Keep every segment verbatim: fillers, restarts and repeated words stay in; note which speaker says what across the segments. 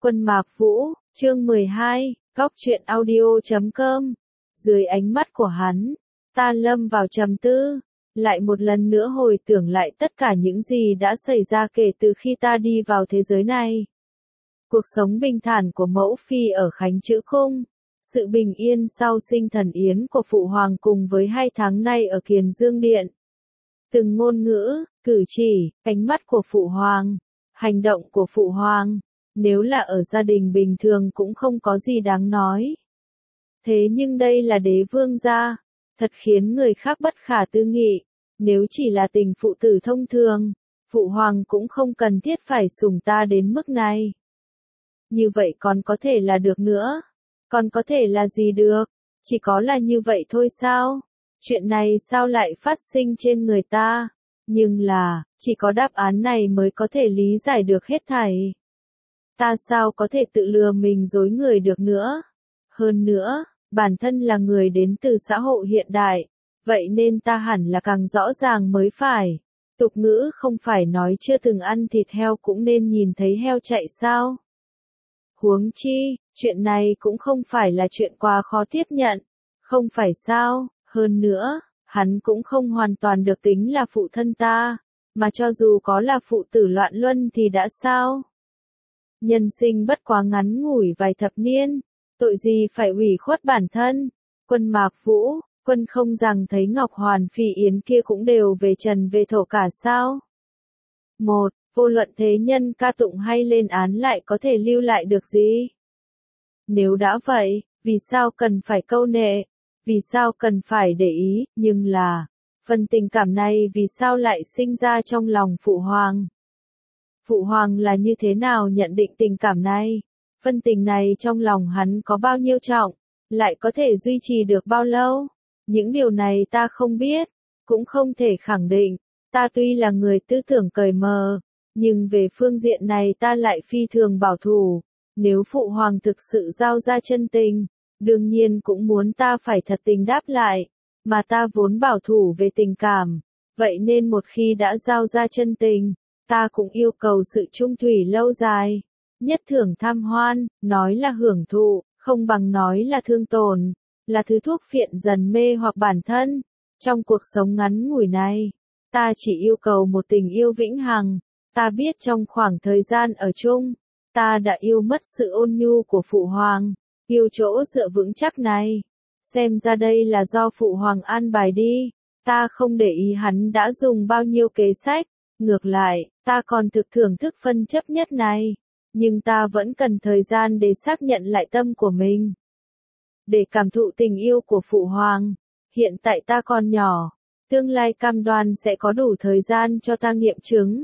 Speaker 1: Quân Mạc Vũ, chương mười hai, Góc truyện audio chấm com. Dưới ánh mắt của hắn, ta lâm vào trầm tư, lại một lần nữa hồi tưởng lại tất cả những gì đã xảy ra kể từ khi ta đi vào thế giới này. Cuộc sống bình thản của mẫu phi ở Khánh Chữ Cung, sự bình yên sau sinh thần yến của Phụ Hoàng cùng với hai tháng nay ở Kiền Dương Điện. Từng ngôn ngữ, cử chỉ, ánh mắt của Phụ Hoàng, hành động của Phụ Hoàng, nếu là ở gia đình bình thường cũng không có gì đáng nói. Thế nhưng đây là đế vương gia, thật khiến người khác bất khả tư nghị, nếu chỉ là tình phụ tử thông thường, Phụ Hoàng cũng không cần thiết phải sủng ta đến mức này. Như vậy còn có thể là được nữa, còn có thể là gì được, chỉ có là như vậy thôi sao? Chuyện này sao lại phát sinh trên người ta? Nhưng là, chỉ có đáp án này mới có thể lý giải được hết thảy. Ta sao có thể tự lừa mình dối người được nữa? Hơn nữa, bản thân là người đến từ xã hội hiện đại, vậy nên ta hẳn là càng rõ ràng mới phải. Tục ngữ không phải nói chưa từng ăn thịt heo cũng nên nhìn thấy heo chạy sao? Huống chi, chuyện này cũng không phải là chuyện quá khó tiếp nhận, không phải sao? Hơn nữa, hắn cũng không hoàn toàn được tính là phụ thân ta, mà cho dù có là phụ tử loạn luân thì đã sao? Nhân sinh bất quá ngắn ngủi vài thập niên, tội gì phải ủy khuất bản thân. Quân Mạc Vũ, quân không rằng thấy Ngọc Hoàn Phi Yến kia cũng đều về trần về thổ cả sao? Một, vô luận thế nhân ca tụng hay lên án lại có thể lưu lại được gì? Nếu đã vậy, vì sao cần phải câu nệ? Vì sao cần phải để ý? Nhưng là, phần tình cảm này vì sao lại sinh ra trong lòng Phụ Hoàng? Phụ Hoàng là như thế nào nhận định tình cảm này? Phân tình này trong lòng hắn có bao nhiêu trọng? Lại có thể duy trì được bao lâu? Những điều này ta không biết, cũng không thể khẳng định. Ta tuy là người tư tưởng cởi mờ, nhưng về phương diện này ta lại phi thường bảo thủ. Nếu Phụ Hoàng thực sự giao ra chân tình, đương nhiên cũng muốn ta phải thật tình đáp lại, mà ta vốn bảo thủ về tình cảm. Vậy nên một khi đã giao ra chân tình, ta cũng yêu cầu sự trung thủy lâu dài. Nhất thưởng tham hoan, nói là hưởng thụ, không bằng nói là thương tổn, là thứ thuốc phiện dần mê hoặc bản thân. Trong cuộc sống ngắn ngủi này, ta chỉ yêu cầu một tình yêu vĩnh hằng. Ta biết trong khoảng thời gian ở chung, ta đã yêu mất sự ôn nhu của Phụ Hoàng, yêu chỗ dựa vững chắc này. Xem ra đây là do Phụ Hoàng an bài đi, ta không để ý hắn đã dùng bao nhiêu kế sách. Ngược lại, ta còn thực thưởng thức phân chấp nhất này, nhưng ta vẫn cần thời gian để xác nhận lại tâm của mình. Để cảm thụ tình yêu của Phụ Hoàng, hiện tại ta còn nhỏ, tương lai cam đoan sẽ có đủ thời gian cho ta nghiệm chứng.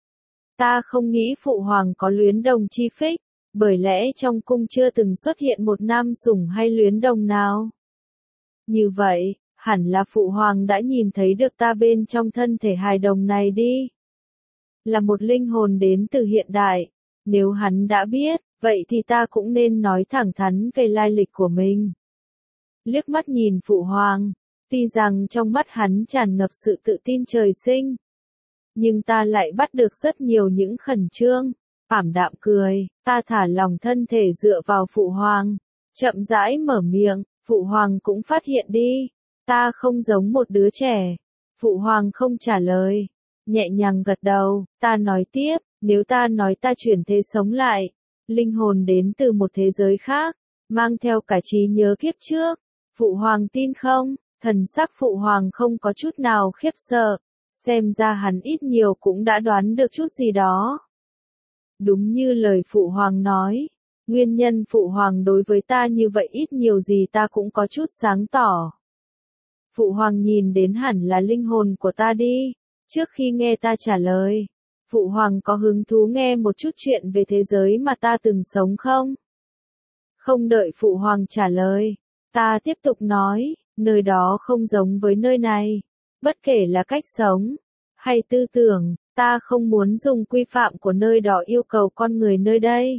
Speaker 1: Ta không nghĩ Phụ Hoàng có luyến đồng chi phích, bởi lẽ trong cung chưa từng xuất hiện một nam sủng hay luyến đồng nào. Như vậy, hẳn là Phụ Hoàng đã nhìn thấy được ta bên trong thân thể hài đồng này đi. Là một linh hồn đến từ hiện đại, nếu hắn đã biết, vậy thì ta cũng nên nói thẳng thắn về lai lịch của mình. Liếc mắt nhìn Phụ Hoàng, tuy rằng trong mắt hắn tràn ngập sự tự tin trời sinh, nhưng ta lại bắt được rất nhiều những khẩn trương, ảm đạm cười, ta thả lòng thân thể dựa vào Phụ Hoàng, chậm rãi mở miệng, Phụ Hoàng cũng phát hiện đi, ta không giống một đứa trẻ. Phụ Hoàng không trả lời, nhẹ nhàng gật đầu, ta nói tiếp, nếu ta nói ta chuyển thế sống lại, linh hồn đến từ một thế giới khác, mang theo cả trí nhớ kiếp trước, Phụ Hoàng tin không? Thần sắc Phụ Hoàng không có chút nào khiếp sợ, xem ra hắn ít nhiều cũng đã đoán được chút gì đó. Đúng như lời Phụ Hoàng nói, nguyên nhân Phụ Hoàng đối với ta như vậy ít nhiều gì ta cũng có chút sáng tỏ. Phụ Hoàng nhìn đến hẳn là linh hồn của ta đi. Trước khi nghe ta trả lời, Phụ Hoàng có hứng thú nghe một chút chuyện về thế giới mà ta từng sống không? Không đợi Phụ Hoàng trả lời, ta tiếp tục nói, nơi đó không giống với nơi này. Bất kể là cách sống, hay tư tưởng, ta không muốn dùng quy phạm của nơi đó yêu cầu con người nơi đây.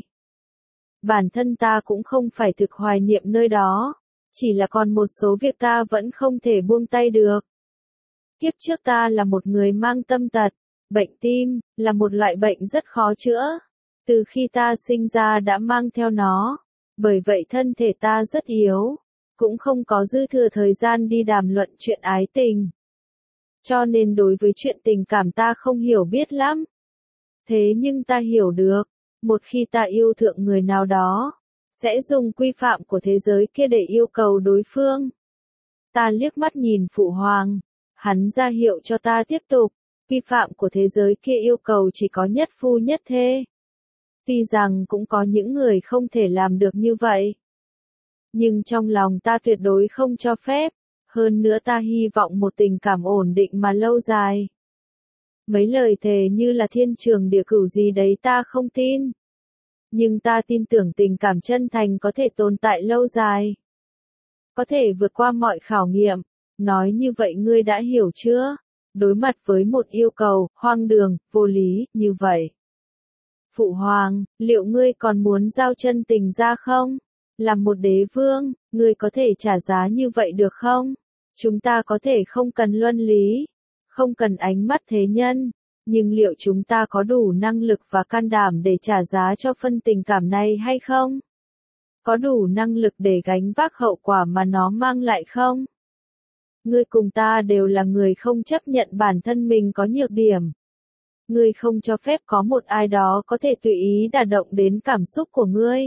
Speaker 1: Bản thân ta cũng không phải thực hoài niệm nơi đó, chỉ là còn một số việc ta vẫn không thể buông tay được. Kiếp trước ta là một người mang tâm tật, bệnh tim, là một loại bệnh rất khó chữa. Từ khi ta sinh ra đã mang theo nó, bởi vậy thân thể ta rất yếu, cũng không có dư thừa thời gian đi đàm luận chuyện ái tình. Cho nên đối với chuyện tình cảm ta không hiểu biết lắm. Thế nhưng ta hiểu được, một khi ta yêu thượng người nào đó, sẽ dùng quy phạm của thế giới kia để yêu cầu đối phương. Ta liếc mắt nhìn Phụ Hoàng, hắn ra hiệu cho ta tiếp tục, quy phạm của thế giới kia yêu cầu chỉ có nhất phu nhất thê. Tuy rằng cũng có những người không thể làm được như vậy. Nhưng trong lòng ta tuyệt đối không cho phép, hơn nữa ta hy vọng một tình cảm ổn định mà lâu dài. Mấy lời thề như là thiên trường địa cửu gì đấy ta không tin. Nhưng ta tin tưởng tình cảm chân thành có thể tồn tại lâu dài. Có thể vượt qua mọi khảo nghiệm. Nói như vậy ngươi đã hiểu chưa? Đối mặt với một yêu cầu, hoang đường, vô lý, như vậy. Phụ Hoàng, liệu ngươi còn muốn giao chân tình ra không? Làm một đế vương, ngươi có thể trả giá như vậy được không? Chúng ta có thể không cần luân lý, không cần ánh mắt thế nhân, nhưng liệu chúng ta có đủ năng lực và can đảm để trả giá cho phân tình cảm này hay không? Có đủ năng lực để gánh vác hậu quả mà nó mang lại không? Ngươi cùng ta đều là người không chấp nhận bản thân mình có nhược điểm. Ngươi không cho phép có một ai đó có thể tùy ý đả động đến cảm xúc của ngươi.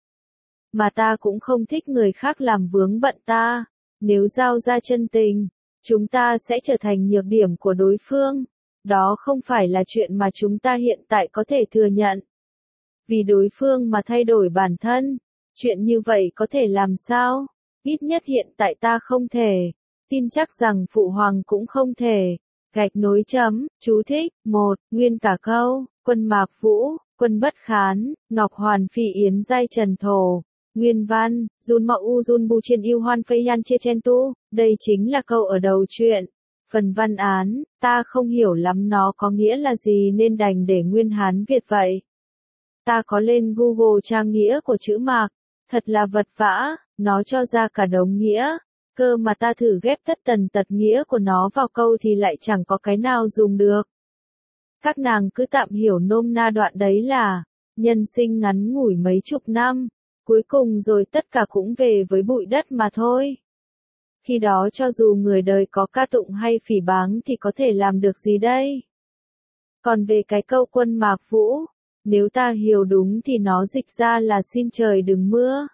Speaker 1: Mà ta cũng không thích người khác làm vướng bận ta. Nếu giao ra chân tình, chúng ta sẽ trở thành nhược điểm của đối phương. Đó không phải là chuyện mà chúng ta hiện tại có thể thừa nhận. Vì đối phương mà thay đổi bản thân, chuyện như vậy có thể làm sao? Ít nhất hiện tại ta không thể. Tin chắc rằng Phụ Hoàng cũng không thể. Gạch nối chấm, chú thích, một, nguyên cả câu, Quân Mạc Vũ, Quân Bất Khán, Ngọc Hoàn Phỉ Yến Giai Trần Thổ. Nguyên văn, Jun Mạo U Jun Bu Chiên Yêu Hoan Phây Yan Chê Chen Tu, đây chính là câu ở đầu truyện. Phần văn án, ta không hiểu lắm nó có nghĩa là gì nên đành để nguyên Hán Việt vậy. Ta có lên Google tra nghĩa của chữ mạc, thật là vật vã, nó cho ra cả đống nghĩa. Cơ mà ta thử ghép tất tần tật nghĩa của nó vào câu thì lại chẳng có cái nào dùng được. Các nàng cứ tạm hiểu nôm na đoạn đấy là, nhân sinh ngắn ngủi mấy chục năm, cuối cùng rồi tất cả cũng về với bụi đất mà thôi. Khi đó cho dù người đời có ca tụng hay phỉ báng thì có thể làm được gì đây? Còn về cái câu Quân Mạc Vũ, nếu ta hiểu đúng thì nó dịch ra là xin trời đừng mưa.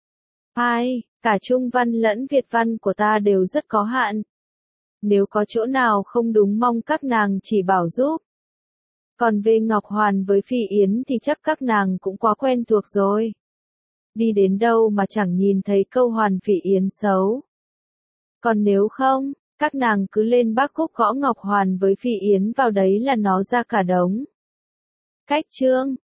Speaker 1: Hai, cả Trung văn lẫn Việt văn của ta đều rất có hạn. Nếu có chỗ nào không đúng mong các nàng chỉ bảo giúp. Còn về Ngọc Hoàn với Phỉ Yến thì chắc các nàng cũng quá quen thuộc rồi. Đi đến đâu mà chẳng nhìn thấy câu Hoàn Phỉ Yến xấu. Còn nếu không, các nàng cứ lên Bắc Cúc gõ Ngọc Hoàn với Phỉ Yến vào đấy là nó ra cả đống. Cách chương